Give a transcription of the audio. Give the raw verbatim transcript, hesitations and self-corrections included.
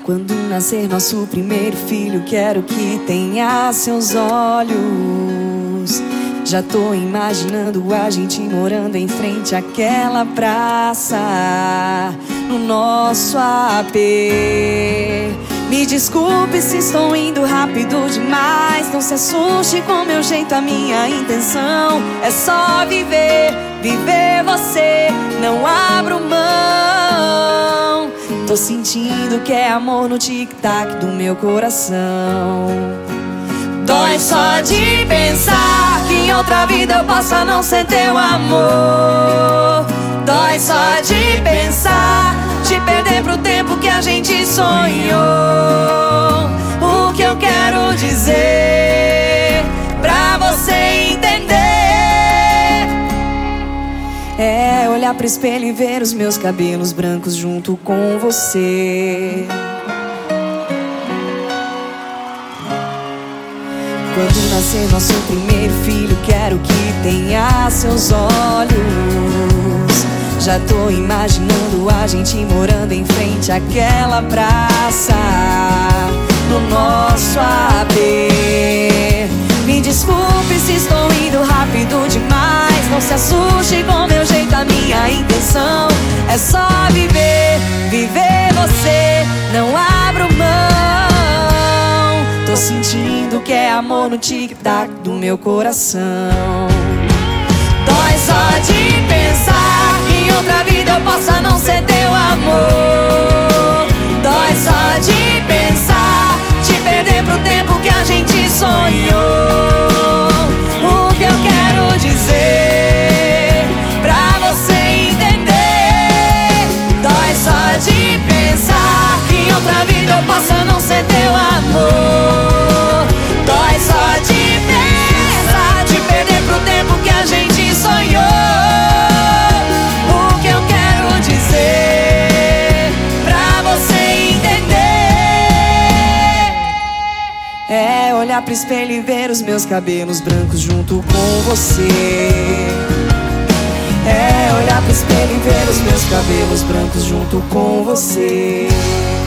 Quando nascer nosso primeiro filho, quero que tenha seus olhos. Já tô imaginando a gente morando em frente àquela praça, no nosso A P. Me desculpe se estou indo rápido demais. Não se assuste com meu jeito, a minha intenção é só viver, viver você, não abro mão. Tô sentindo que é amor no tic-tac do meu coração. Dói só de pensar que em outra vida eu possa não ser teu amor. Dói só de pensar, te perder pro tempo que a gente sonhou. O que eu quero dizer pra você entender é olhar pro espelho e ver os meus cabelos brancos junto com você. Quando nascer nosso primeiro filho, quero que tenha seus olhos. Já tô imaginando a gente morando em frente àquela praça, no nosso A P. Me desculpe se estou indo rápido demais. Não se assuste com meu jeito, a minha intenção é só viver, viver você, não abro mão. Tô sentindo que é amor no tic-tac do meu coração. Dói só de pensar que em outra vida eu possa não ser teu amor. Dói só de pensar, te perder pro tempo que a gente sonhou. O que eu quero dizer pra você entender. Dói só de pensar que em outra vida eu possa não ser teu amor. Dói só de pensar, te perder pro tempo que a gente sonhou. O que eu quero dizer pra você entender é olhar pro espelho e ver os meus cabelos brancos junto com você. É olhar pro espelho e ver os meus cabelos brancos junto com você.